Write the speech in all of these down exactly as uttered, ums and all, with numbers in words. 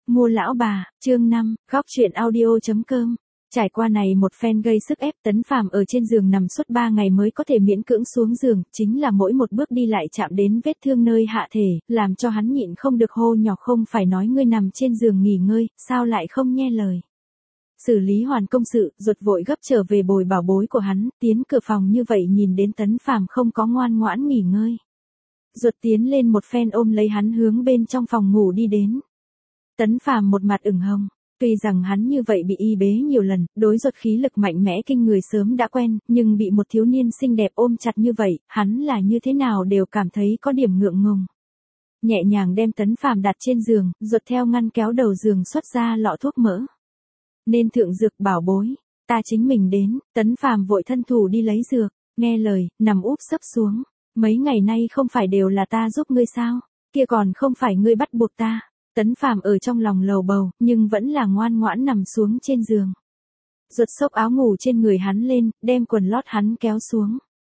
Mua lão bà, chương năm, góc truyện audio.com. Trải qua này một phen gây sức ép, Tấn Phàm ở trên giường nằm suốt ba ngày mới có thể miễn cưỡng xuống giường, chính là mỗi một bước đi lại chạm đến vết thương nơi hạ thể, làm cho hắn nhịn không được hô nhỏ, không phải nói ngươi nằm trên giường nghỉ ngơi, sao lại không nghe lời. Xử lý hoàn công sự, Duật vội gấp trở về bồi bảo bối của hắn, tiến cửa phòng như vậy nhìn đến Tấn Phàm không có ngoan ngoãn nghỉ ngơi. Duật tiến lên một phen ôm lấy hắn hướng bên trong phòng ngủ đi đến. Tấn Phàm một mặt ửng hồng, tuy rằng hắn như vậy bị y bế nhiều lần, đối Duật khí lực mạnh mẽ kinh người sớm đã quen, nhưng bị một thiếu niên xinh đẹp ôm chặt như vậy, hắn là như thế nào đều cảm thấy có điểm ngượng ngùng. Nhẹ nhàng đem Tấn Phàm đặt trên giường, Duật theo ngăn kéo đầu giường xuất ra lọ thuốc mỡ. Nên thượng dược bảo bối, ta chính mình đến. Tấn Phàm vội thân thủ đi lấy dược, nghe lời, nằm úp sấp xuống. Mấy ngày nay không phải đều là ta giúp ngươi sao, kia còn không phải ngươi bắt buộc ta. Tấn Phàm ở trong lòng lầu bầu, nhưng vẫn là ngoan ngoãn nằm xuống trên giường. Duật xốc áo ngủ trên người hắn lên, đem quần lót hắn kéo xuống.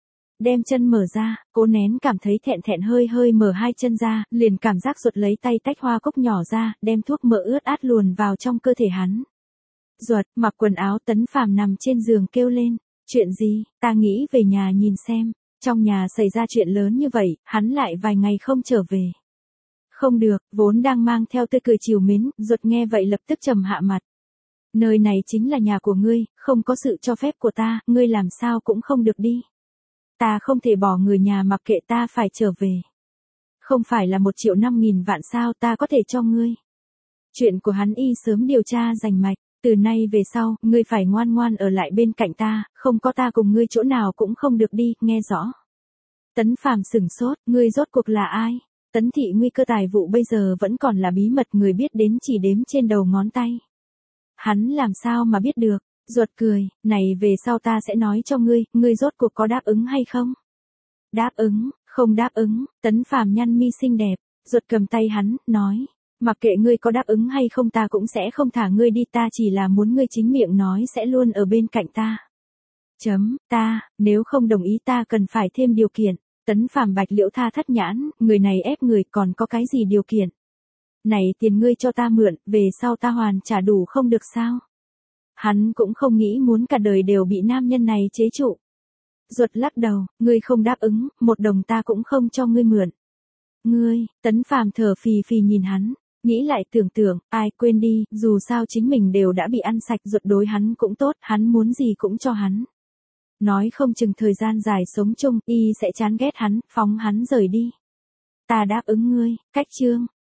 Đem chân mở ra, cố nén cảm thấy thẹn thẹn hơi hơi mở hai chân ra, liền cảm giác Duật lấy tay tách hoa cúc nhỏ ra, đem thuốc mỡ ướt át luồn vào trong cơ thể hắn. Duật, mặc quần áo. Tấn Phàm nằm trên giường kêu lên, chuyện gì, ta nghĩ về nhà nhìn xem. Trong nhà xảy ra chuyện lớn như vậy, hắn lại vài ngày không trở về. Không được, vốn đang mang theo tươi cười chiều mến, Duật nghe vậy lập tức trầm hạ mặt. Nơi này chính là nhà của ngươi, không có sự cho phép của ta, ngươi làm sao cũng không được đi. Ta không thể bỏ người nhà mặc kệ, ta phải trở về. Không phải là một triệu năm nghìn vạn sao ta có thể cho ngươi. Chuyện của hắn y sớm điều tra rành mạch, từ nay về sau, ngươi phải ngoan ngoan ở lại bên cạnh ta, không có ta cùng ngươi chỗ nào cũng không được đi, nghe rõ. Tấn Phàm sửng sốt, ngươi rốt cuộc là ai? Tấn thị nguy cơ tài vụ bây giờ vẫn còn là bí mật, người biết đến chỉ đếm trên đầu ngón tay. Hắn làm sao mà biết được? Duật cười, này về sau ta sẽ nói cho ngươi, ngươi rốt cuộc có đáp ứng hay không? Đáp ứng, không đáp ứng. Tấn Phàm nhăn mi xinh đẹp, Duật cầm tay hắn, nói, mặc kệ ngươi có đáp ứng hay không ta cũng sẽ không thả ngươi đi, ta chỉ là muốn ngươi chính miệng nói sẽ luôn ở bên cạnh ta. Chấm, ta, nếu không đồng ý ta cần phải thêm điều kiện. Tấn Phàm bạch liễu tha thất nhãn, người này ép người còn có cái gì điều kiện? Này tiền ngươi cho ta mượn, về sau ta hoàn trả đủ không được sao? Hắn cũng không nghĩ muốn cả đời đều bị nam nhân này chế trụ. Duật lắc đầu, ngươi không đáp ứng, một đồng ta cũng không cho ngươi mượn. Ngươi, Tấn Phàm thở phì phì nhìn hắn, nghĩ lại tưởng tượng, ai quên đi, dù sao chính mình đều đã bị ăn sạch, Duật đối hắn cũng tốt, hắn muốn gì cũng cho hắn. Nói không chừng thời gian dài sống chung, y sẽ chán ghét hắn, phóng hắn rời đi. Ta đáp ứng ngươi, cách chương,